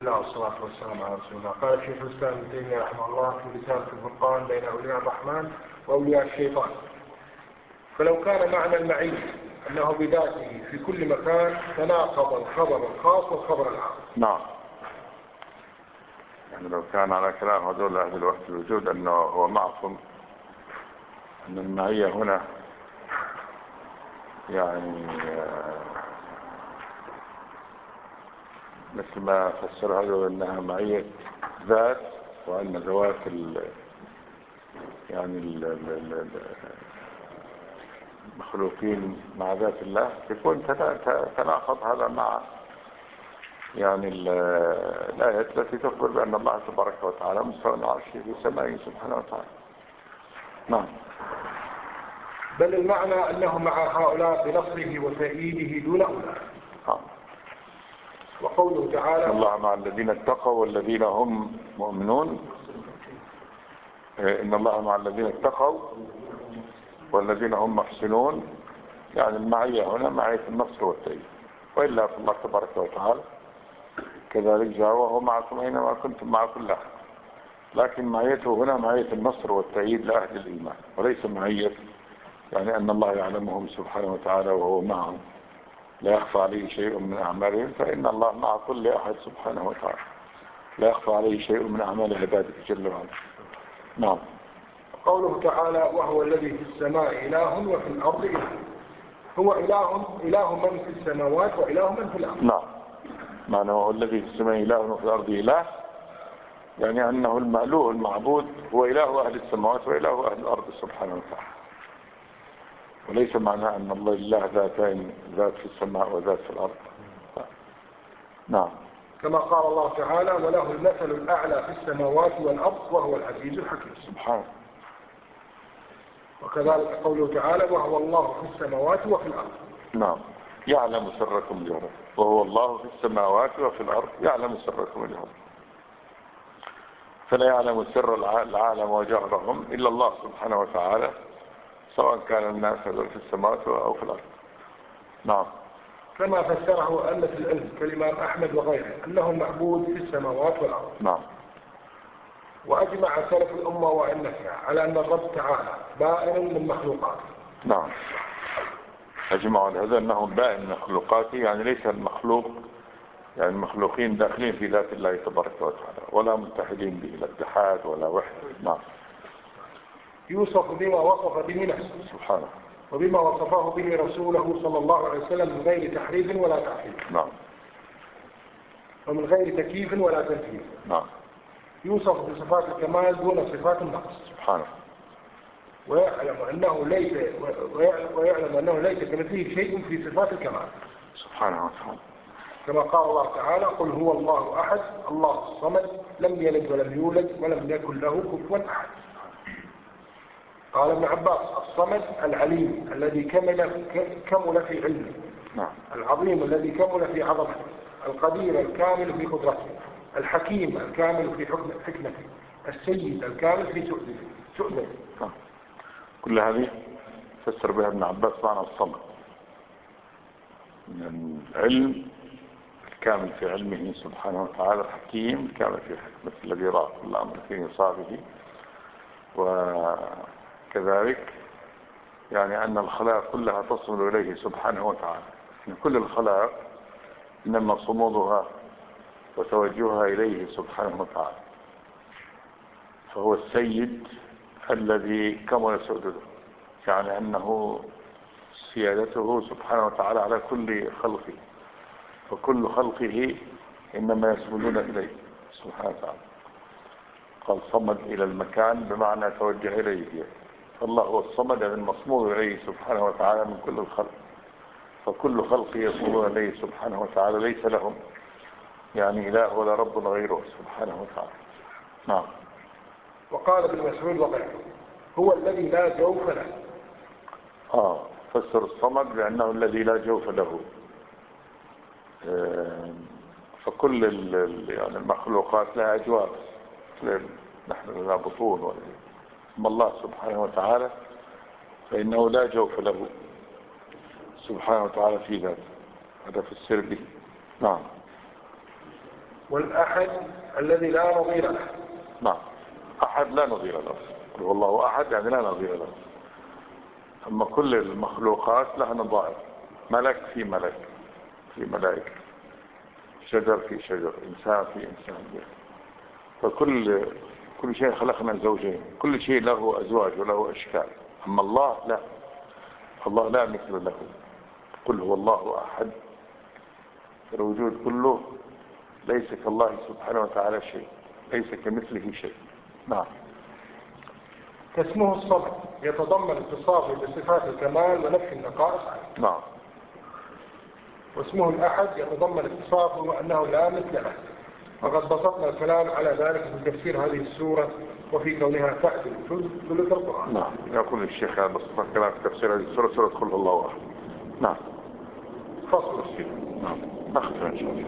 الله والصلاة والسلام على رسول الله. قال الشيخ الإسلام ابن تيمية رحمه الله في رسالة الفرقان بين أولياء الرحمن وأولياء الشيطان: فلو كان معنى المعية أنه بذاته في كل مكان تناقض الخبر الخاص والخبر العام. نعم، يعني لو كان على كلام هذول أهل الوقت الوجود أنه هو معكم، أن المعية هنا يعني مثل ما فسر هذول أنها معية ذات، وأن ذوات يعني المخلوقين مع ذات الله، يكون تناقض هذا مع يعني الآية التي تخبر بأن الله تبارك وتعالى مستوى العرش في سمائه سبحانه وتعالى. نعم. بل المعنى أنه مع هؤلاء بنصره وتأييده دون أولئك. وقوله تعالى: الله مع الذين اتقوا والذين هم مؤمنون. إن الله مع الذين اتقوا والذين هم محسنون، يعني المعية هنا معية النصر والتأييد، وإلا الله تبارك وتعالى كذلك جاء وهو معكم أينما كنتم مع كل أحد، لكن معيته هنا معية النصر والتأييد لأهل الإيمان، وليس معية يعني أن الله يعلمهم سبحانه وتعالى وهو معهم لا يخفى عليه شيء من أعمالهم، فإن الله مع كل أحد سبحانه وتعالى، لا يخفى عليه شيء من أعمال عباده جل وعلا. نعم. قوله تعالى: وهو الذي في السماء إله وفي الأرض إله. هو إله من في السماوات وإله من في الأرض. نعم، معنى وهو الذي في السماء إله وفي الأرض إله، يعني أنه المألوه المعبود هو إله أهل السماوات وإله أهل الأرض سبحانه وتعالى، وليس معنى أن الله لله ذاتين، ذات في السماء وذات في الأرض. نعم. كما قال الله تعالى: وله المثل الأعلى في السماوات والأرض وهو العزيز الحكيم. سبحانه. وكذلك قوله تعالى: وهو الله في السماوات وفي الأرض. نعم، يعلم سركم وجهركم، وهو الله في السماوات وفي الأرض يعلم سركم وجهركم، فلا يعلم سر العالم وجهرهم إلا الله سبحانه وتعالى، سواء كان الناس في السماوات أو في الأرض. نعم. كما فسره أئمة العلم كالإمام أحمد وغيره أنه معبود في السماوات والأرض. نعم. وأجمع سلف الأمة وأئمتها على أن الرب تعالى بائن من مخلوقاته. نعم، أجمعوا على هذا أنه بائن من مخلوقاته، يعني ليس المخلوق يعني المخلوقين داخلين في ذات الله تبارك وتعالى، ولا متحدين به، لا اتحاد ولا وحده. نعم. يوصف بما وصف به نفسه سبحانه، وبما وصفه به رسوله صلى الله عليه وسلم من غير تحريف ولا تعطيل. نعم. ومن غير تكييف ولا تمثيل. نعم. يوصف بصفات الكمال دون صفات النقص. سبحانه. ويعلم أنه ليس كمثله شيء في صفات الكمال. سبحانه وتعالى. كما قال الله تعالى: قل هو الله أحد الله الصمد لم يلد ولم يولد ولم يكن له كفوا أحد. قال ابن عباس: الصمد العليم الذي كمل في علمه. نعم. العظيم الذي كمل في عظمته. القدير الكامل في قدرته. الحكيم الكامل في حكمته. السيد الكامل في سؤدته. نعم. كل هذه فسر بها ابن عباس معنى الصمد، من العلم الكامل في علمه سبحانه وتعالى، الحكيم الكامل في حكمته الذي رأى كل أمر في صابه. وكذلك يعني أن الخلائق كلها تصل إليه سبحانه وتعالى، من كل الخلائق إنما صمودها وتوجهها إليه سبحانه وتعالى، فهو السيد الذي كمل سؤدده، يعني أنه سيادته سبحانه وتعالى على كل خلقه، وكل خلقه إنما يسجدون إليه سبحانه وتعالى. قال صمد إلى المكان بمعنى توجه إليه، فالله هو الصمد المصمود إليه سبحانه وتعالى من كل الخلق، فكل خلقه يصمدون إليه سبحانه وتعالى، ليس لهم يعني إله ولا رب غيره سبحانه وتعالى. نعم. وقال ابن مسعود وغيره: هو الذي لا جوف له. فسر الصمد بأنه الذي لا جوف له. فكل يعني المخلوقات لها أجواف، نحن لنا بطون، أما الله سبحانه وتعالى فإنه لا جوف له سبحانه وتعالى في ذاته، هذا في السر به. نعم. والأحد الذي لا نظير له. نعم، أحد لا نظير له، والله أحد يعني لا نظير له. أما كل المخلوقات لها نظائر، ملك في ملك في ملائكة، شجر في شجر، إنسان في إنسان. فكل شيء خلقنا زوجين، كل شيء له أزواج وله أشكال. أما الله لا، الله لا مثل له. قل هو الله أحد، الوجود كله ليس كالله سبحانه وتعالى شيء، ليس كمثله شيء. نعم. فاسمه الصمد يتضمن اتصافه بصفات الكمال ونفي النقائص عنه. نعم. واسمه الأحد يتضمن اتصافه وأنه لا مثل له، وقد بسطنا الكلام على ذلك في تفسير هذه السورة وفي كونها تعدل ثلث القرآن. نعم، يقول الشيخ هذا بسطنا الكلام في تفسير هذه السورة، سورة قل هو الله أحد. نعم. فصل الشيخ. نعم، نختم إن شاء الله.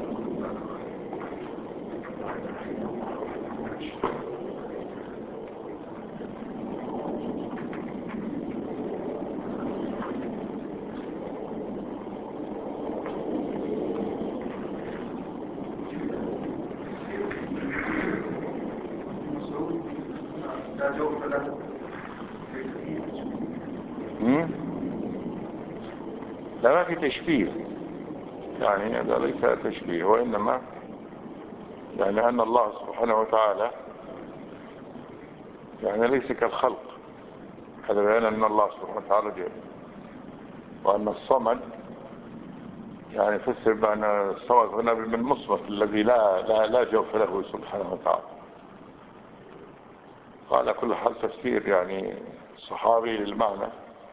لا، ما في تشبيه، يعني هذا ليس تشبيه، وإنما يعني أن الله سبحانه وتعالى يعني ليس كالخلق. هذا بيان أن الله سبحانه وتعالى جل، وأن الصمد يعني فسر بأن الصمد هنا من المصمت الذي لا جوف له سبحانه وتعالى. قال كل حال تفسير يعني صحابي لمعنى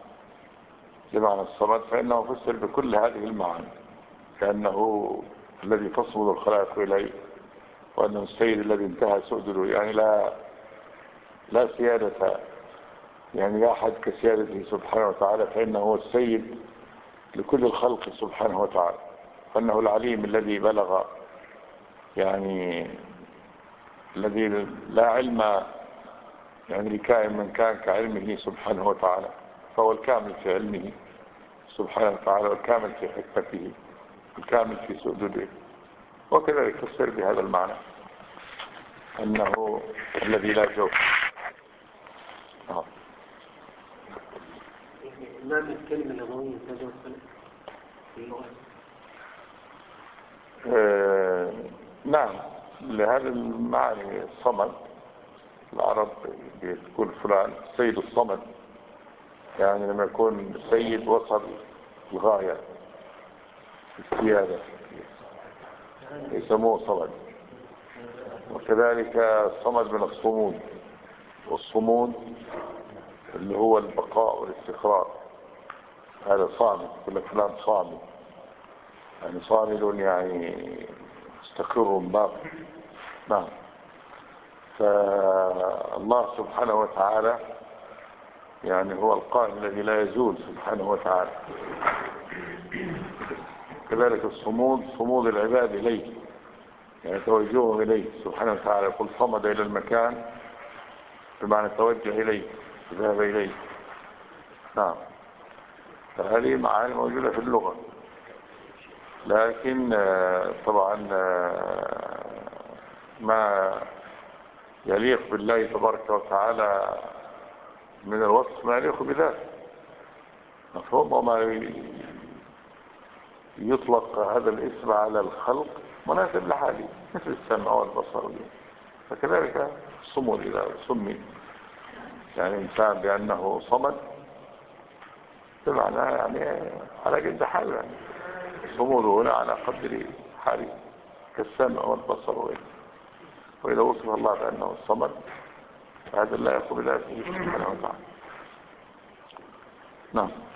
الصمد، فإنه فسر بكل هذه المعاني، كأنه الذي تصمد الخلائق إليه، وأنه السيد الذي انتهى سؤدله، يعني لا سيادة، يعني لا أحد كسيادته سبحانه وتعالى، فإنه هو السيد لكل الخلق سبحانه وتعالى، فإنه العليم الذي بلغ، يعني الذي لا علم يعني لكائن من كان كعلمه سبحانه وتعالى، فهو الكامل في علمه سبحانه وتعالى، والكامل في حكمته، الكامل في سؤدده. وكذلك تفسر بهذا المعنى أنه الذي لا جوف. ما من كلمة لغوية تجوز في اللغة؟ نعم، لهذا المعنى الصمد العرب بتقول فلان سيد الصمد، يعني لما يكون سيد وصل الغاية السيادة يسموه صمد. وكذلك الصمد من الصمود، والصمود اللي هو البقاء والاستقرار، هذا صامد، يقول لك فلان صامد، يعني صامد يعني مستقر باقي. نعم. فالله سبحانه وتعالى يعني هو القائم الذي لا يزول سبحانه وتعالى. كذلك الصمود، صمود العباد إليه، يعني توجههم إليه سبحانه وتعالى، يقول صمد إلى المكان بمعنى توجه إليه، ذهب إليه. نعم. فهذه معاني موجودة في اللغة، لكن طبعا ما يليق بالله تبارك وتعالى من الوصف ما يليق بذاته مفهوم. وما يطلق هذا الاسم على الخلق مناسب لحاله، مثل السمع والبصر. فكذلك الصمود إذا سمي يعني إنسان بأنه صمد، بمعنى يعني على قد حاله، يعني صموده هنا على قدر حاله كالسمع والبصر وغيره. وإذا وصف الله بأنه الصمد فهذا لا يقوم بذاته سبحانه وتعالى. نعم.